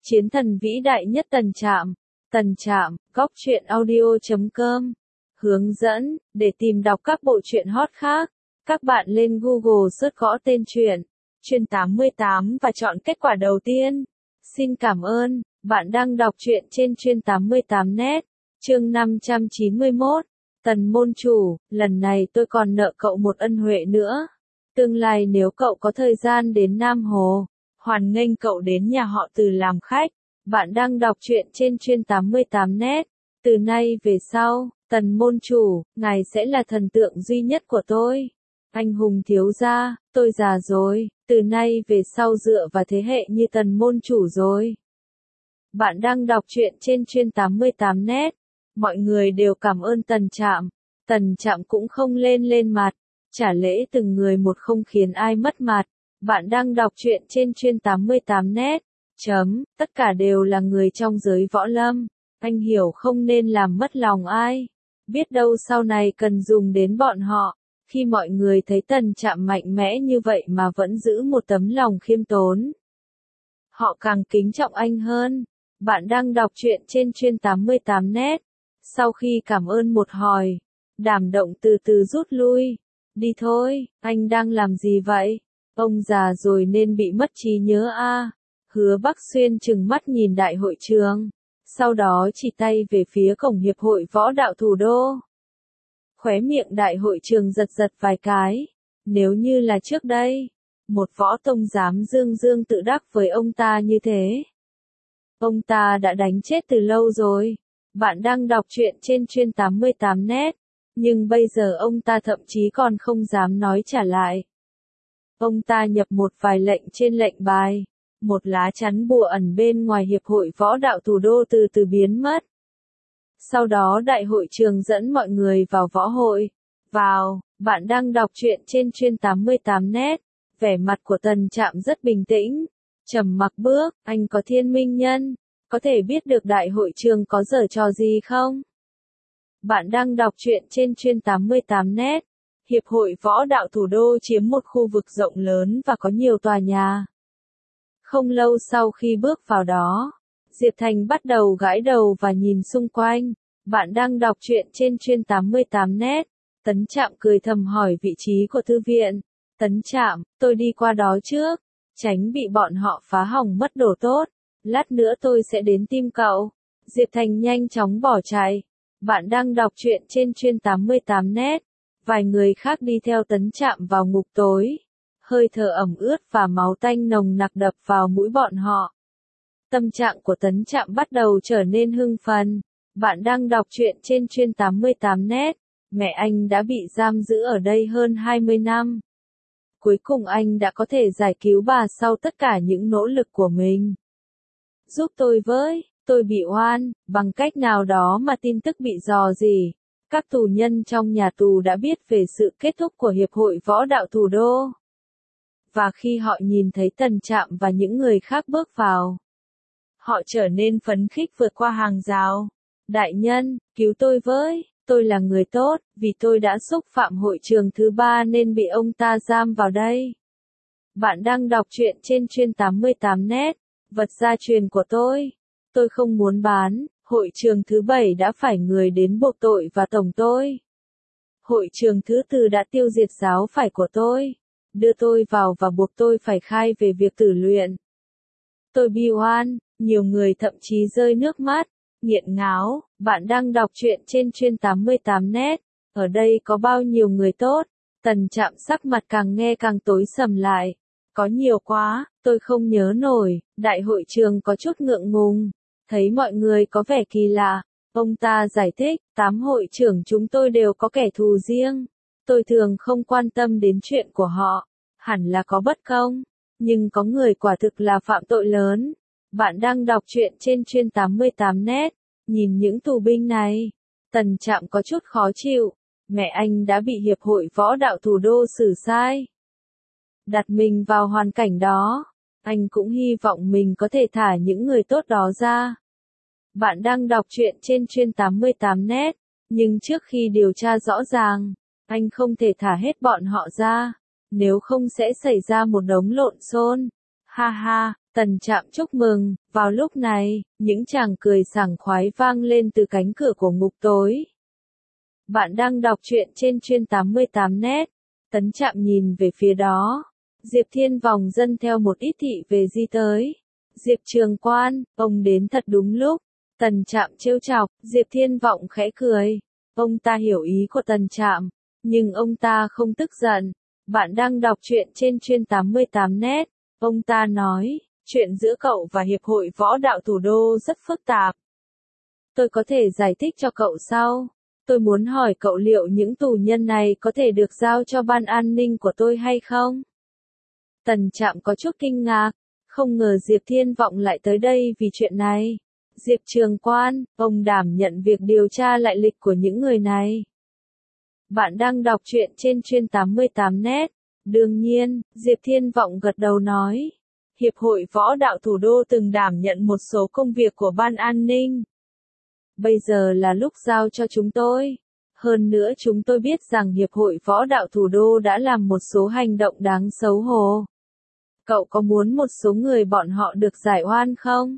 Chiến thần vĩ đại nhất Tần Trạm, góc truyện audio.com. Hướng dẫn, để tìm đọc các bộ truyện hot khác, các bạn lên Google search gõ tên truyện, Truyện 88 và chọn kết quả đầu tiên. Xin cảm ơn, bạn đang đọc truyện trên Truyện 88net, chương 591. Tần môn chủ, lần này tôi còn nợ cậu một ân huệ nữa. Tương lai nếu cậu có thời gian đến Nam Hồ, hoan nghênh cậu đến nhà họ Từ làm khách. Bạn đang đọc truyện trên Truyện 88net. Từ nay về sau, Tần môn chủ, ngài sẽ là thần tượng duy nhất của tôi. Anh hùng thiếu gia, tôi già rồi, từ nay về sau dựa vào thế hệ như Tần môn chủ rồi. Bạn đang đọc truyện trên Truyện 88net. Mọi người đều cảm ơn Tần Trạm. Tần Trạm cũng không lên mặt, trả lễ từng người một không khiến ai mất mặt. Bạn đang đọc truyện trên Truyện 88net. Tất cả đều là người trong giới võ lâm. Anh hiểu không nên làm mất lòng ai. Biết đâu sau này cần dùng đến bọn họ. Khi mọi người thấy Tần Trạm mạnh mẽ như vậy mà vẫn giữ một tấm lòng khiêm tốn, họ càng kính trọng anh hơn. Bạn đang đọc truyện trên Truyện 88net. Sau khi cảm ơn một hồi, Đàm Động từ từ rút lui. Đi thôi, anh đang làm gì vậy? Ông già rồi nên bị mất trí nhớ à? Hứa Bắc Xuyên trừng mắt nhìn đại hội trường, sau đó chỉ tay về phía cổng hiệp hội võ đạo thủ đô. Khóe miệng đại hội trường giật vài cái. Nếu như là trước đây, một võ tông dám dương tự đắc với ông ta như thế, ông ta đã đánh chết từ lâu rồi. Bạn đang đọc truyện trên Truyện 88net, nhưng bây giờ ông ta thậm chí còn không dám nói trả lại. Ông ta nhập một vài lệnh trên lệnh bài. Một lá chắn bùa ẩn bên ngoài hiệp hội võ đạo thủ đô từ từ biến mất. Sau đó đại hội trường dẫn mọi người vào võ hội. Bạn đang đọc truyện trên Truyện 88net. Vẻ mặt của Tần Trạm rất bình tĩnh, trầm mặc bước. Anh có thiên minh nhân, có thể biết được đại hội trường có giở trò gì không? Bạn đang đọc truyện trên Truyện 88net. Hiệp hội võ đạo thủ đô chiếm một khu vực rộng lớn và có nhiều tòa nhà. Không lâu sau khi bước vào đó, Diệp Thành bắt đầu gãi đầu và nhìn xung quanh. Bạn đang đọc truyện trên Truyện 88net. Tấn Trạm cười thầm hỏi vị trí của thư viện. Tấn Trạm, tôi đi qua đó trước, tránh bị bọn họ phá hỏng mất đồ tốt. Lát nữa tôi sẽ đến tìm cậu. Diệp Thành nhanh chóng bỏ chạy. Bạn đang đọc truyện trên Truyện 88net. Vài người khác đi theo Tấn Trạm vào ngục tối. Hơi thở ẩm ướt và máu tanh nồng nặc đập vào mũi bọn họ. Tâm trạng của Tấn Trạm bắt đầu trở nên hưng phấn. Bạn đang đọc truyện trên Truyện 88net. Mẹ anh đã bị giam giữ ở đây hơn 20 năm. Cuối cùng anh đã có thể giải cứu bà sau tất cả những nỗ lực của mình. Giúp tôi với, tôi bị oan, bằng cách nào đó mà tin tức bị rò rỉ. Các tù nhân trong nhà tù đã biết về sự kết thúc của Hiệp hội Võ đạo Thủ đô. Và khi họ nhìn thấy Tần Trạm và những người khác bước vào, họ trở nên phấn khích vượt qua hàng rào. Đại nhân, cứu tôi với, tôi là người tốt, vì tôi đã xúc phạm hội trường thứ 3 nên bị ông ta giam vào đây. Bạn đang đọc truyện trên Truyện 88net. Vật gia truyền của tôi không muốn bán. Hội trường thứ 7 đã phải người đến buộc tội và tổng tôi. Hội trường thứ 4 đã tiêu diệt giáo phải của tôi, đưa tôi vào và buộc tôi phải khai về việc tử luyện. Tôi bi oan, nhiều người thậm chí rơi nước mắt, nghiện ngáo. Bạn đang đọc truyện trên Truyện 88net. Ở đây có bao nhiêu người tốt? Tần Trạm sắc mặt càng nghe càng tối sầm lại. Có nhiều quá, tôi không nhớ nổi. Đại hội trường có chút ngượng ngùng. Thấy mọi người có vẻ kỳ lạ, ông ta giải thích, 8 hội trưởng chúng tôi đều có kẻ thù riêng. Tôi thường không quan tâm đến chuyện của họ, hẳn là có bất công, nhưng có người quả thực là phạm tội lớn. Bạn đang đọc truyện trên Truyện 88net, nhìn những tù binh này. Tần Trạm có chút khó chịu, mẹ anh đã bị Hiệp hội Võ đạo Thủ đô xử sai. Đặt mình vào hoàn cảnh đó, anh cũng hy vọng mình có thể thả những người tốt đó ra. Bạn đang đọc truyện trên Truyện 88net, nhưng trước khi điều tra rõ ràng, anh không thể thả hết bọn họ ra, nếu không sẽ xảy ra một đống lộn xộn. Ha ha, Tần Trạm chúc mừng. Vào lúc này, những chàng cười sảng khoái vang lên từ cánh cửa của ngục tối. Bạn đang đọc truyện trên chuyên 88net. Tấn Trạm nhìn về phía đó. Diệp Thiên Vọng dẫn theo một ít thị về di tới. Diệp Trường Quan, ông đến thật đúng lúc. Tần Trạm trêu chọc, Diệp Thiên Vọng khẽ cười. Ông ta hiểu ý của Tần Trạm, nhưng ông ta không tức giận. Bạn đang đọc truyện trên chuyên 88net. Ông ta nói, chuyện giữa cậu và Hiệp hội Võ đạo Thủ đô rất phức tạp. Tôi có thể giải thích cho cậu sau. Tôi muốn hỏi cậu liệu những tù nhân này có thể được giao cho ban an ninh của tôi hay không? Tần Trạm có chút kinh ngạc, không ngờ Diệp Thiên Vọng lại tới đây vì chuyện này. Diệp Trường Quan, ông đảm nhận việc điều tra lại lịch của những người này. Bạn đang đọc truyện trên chuyên 88net. Đương nhiên, Diệp Thiên Vọng gật đầu nói. Hiệp hội Võ đạo Thủ đô từng đảm nhận một số công việc của ban an ninh. Bây giờ là lúc giao cho chúng tôi. Hơn nữa chúng tôi biết rằng Hiệp hội Võ đạo Thủ đô đã làm một số hành động đáng xấu hổ. Cậu có muốn một số người bọn họ được giải oan không?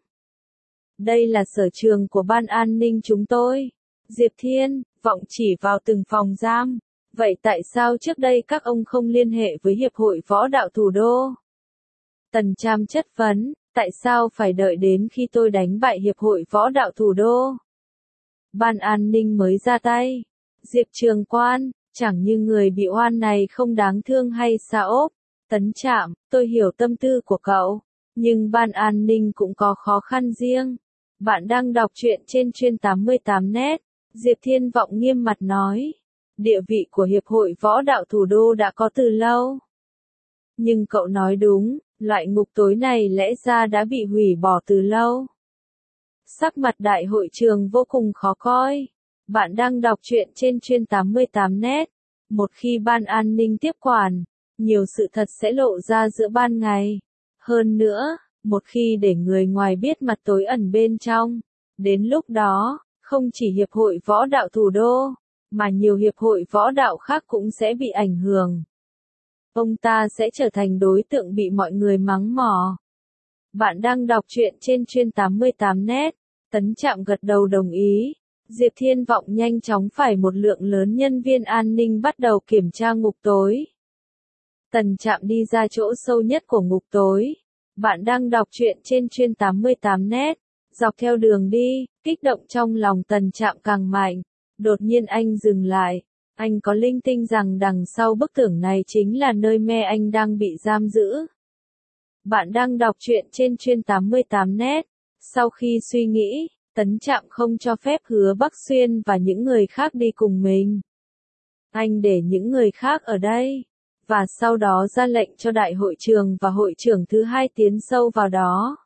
Đây là sở trường của ban an ninh chúng tôi. Diệp Thiên Vọng chỉ vào từng phòng giam. Vậy tại sao trước đây các ông không liên hệ với Hiệp hội Võ đạo Thủ đô? Tần Trạm chất vấn, tại sao phải đợi đến khi tôi đánh bại Hiệp hội Võ đạo Thủ đô? Ban an ninh mới ra tay. Diệp Trường Quan, chẳng như người bị oan này không đáng thương hay sao? Tấn Trạm, tôi hiểu tâm tư của cậu, nhưng ban an ninh cũng có khó khăn riêng. Bạn đang đọc truyện trên chuyên 88net. Diệp Thiên Vọng nghiêm mặt nói. Địa vị của Hiệp hội Võ đạo Thủ đô đã có từ lâu. Nhưng cậu nói đúng, loại ngục tối này lẽ ra đã bị hủy bỏ từ lâu. Sắc mặt đại hội trường vô cùng khó coi. Bạn đang đọc truyện trên chuyên 88net. Một khi ban an ninh tiếp quản, nhiều sự thật sẽ lộ ra giữa ban ngày. Hơn nữa, một khi để người ngoài biết mặt tối ẩn bên trong, đến lúc đó, không chỉ Hiệp hội Võ đạo Thủ đô, mà nhiều hiệp hội võ đạo khác cũng sẽ bị ảnh hưởng. Ông ta sẽ trở thành đối tượng bị mọi người mắng mỏ. Bạn đang đọc truyện trên chuyên 88net. Tấn Trạm gật đầu đồng ý. Diệp Thiên Vọng nhanh chóng phải một lượng lớn nhân viên an ninh bắt đầu kiểm tra ngục tối. Tần Trạm đi ra chỗ sâu nhất của ngục tối. Bạn đang đọc truyện trên chuyên 88net. Dọc theo đường đi, kích động trong lòng Tần Trạm càng mạnh. Đột nhiên anh dừng lại. Anh có linh tinh rằng đằng sau bức tường này chính là nơi mẹ anh đang bị giam giữ. Bạn đang đọc truyện trên chuyên 88net. Sau khi suy nghĩ, Tấn Trạm không cho phép Hứa Bắc Xuyên và những người khác đi cùng mình. Anh để những người khác ở đây. Và sau đó ra lệnh cho đại hội trường và hội trưởng thứ hai tiến sâu vào đó.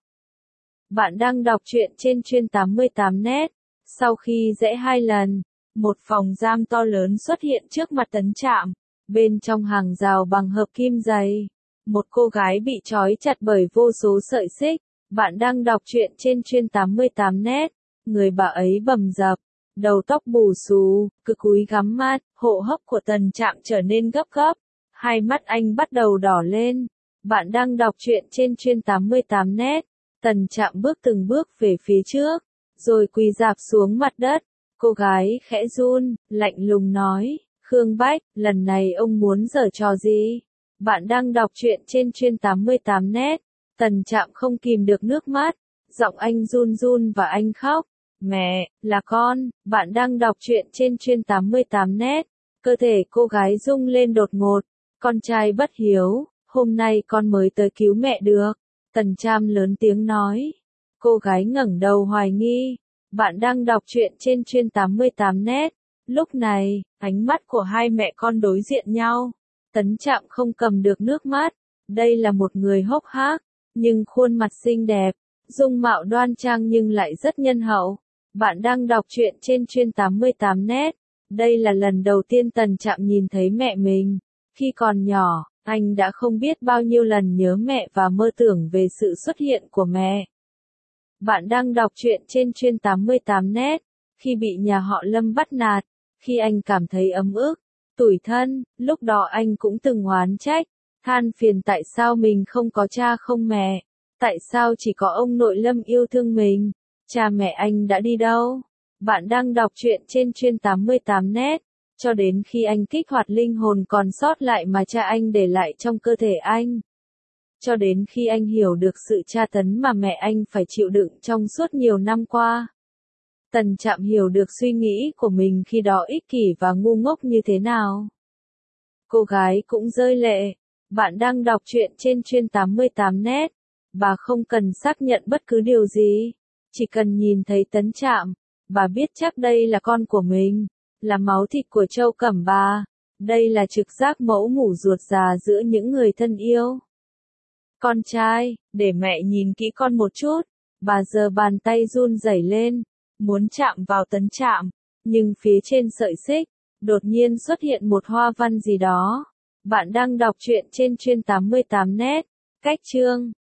Bạn đang đọc truyện trên chuyên 88net. Sau khi rẽ 2 lần, một phòng giam to lớn xuất hiện trước mặt Tấn Trạm. Bên trong hàng rào bằng hợp kim dày, một cô gái bị trói chặt bởi vô số sợi xích. Bạn đang đọc truyện trên chuyên 88net. Người bà ấy bầm dập, đầu tóc bù xù, cứ cúi gắm mắt, hô hấp của Tần Trạm trở nên gấp gáp. Hai mắt anh bắt đầu đỏ lên. Bạn đang đọc truyện trên chuyên 88net. Tần Trạm bước từng bước về phía trước, rồi quỳ rạp xuống mặt đất. Cô gái khẽ run, lạnh lùng nói, Khương Bách, lần này ông muốn giở trò gì? Bạn đang đọc truyện trên chuyên 88net. Tần Trạm không kìm được nước mắt, giọng anh run run và anh khóc. Mẹ, là con. Bạn đang đọc truyện trên chuyên 88net. Cơ thể cô gái rung lên đột ngột. Con trai bất hiếu, hôm nay con mới tới cứu mẹ được. Tần Trạm lớn tiếng nói. Cô gái ngẩng đầu hoài nghi. Bạn đang đọc truyện trên chuyên 88net. Lúc này, ánh mắt của hai mẹ con đối diện nhau. Tấn Trạm không cầm được nước mắt. Đây là một người hốc hác, nhưng khuôn mặt xinh đẹp, dung mạo đoan trang nhưng lại rất nhân hậu. Bạn đang đọc truyện trên chuyên 88net. Đây là lần đầu tiên Tần Trạm nhìn thấy mẹ mình. Khi còn nhỏ, anh đã không biết bao nhiêu lần nhớ mẹ và mơ tưởng về sự xuất hiện của mẹ. Bạn đang đọc truyện trên chuyên 88net. Khi bị nhà họ Lâm bắt nạt, khi anh cảm thấy ấm ức, tủi thân, lúc đó anh cũng từng oán trách, than phiền tại sao mình không có cha không mẹ. Tại sao chỉ có ông nội Lâm yêu thương mình? Cha mẹ anh đã đi đâu? Bạn đang đọc truyện trên chuyên 88net. Cho đến khi anh kích hoạt linh hồn còn sót lại mà cha anh để lại trong cơ thể anh. Cho đến khi anh hiểu được sự tra tấn mà mẹ anh phải chịu đựng trong suốt nhiều năm qua. Tần Trạm hiểu được suy nghĩ của mình khi đó ích kỷ và ngu ngốc như thế nào. Cô gái cũng rơi lệ. Bạn đang đọc truyện trên chuyên 88net. Bà không cần xác nhận bất cứ điều gì. Chỉ cần nhìn thấy Tấn Trạm, bà biết chắc đây là con của mình, là máu thịt của Châu Cẩm Bà. Đây là trực giác mẫu mủ ruột già giữa những người thân yêu. Con trai, để mẹ nhìn kỹ con một chút. Bà giơ bàn tay run rẩy lên, muốn chạm vào Tấn Trạm, nhưng phía trên sợi xích, đột nhiên xuất hiện một hoa văn gì đó. Bạn đang đọc truyện trên chuyên 88net. Cách chương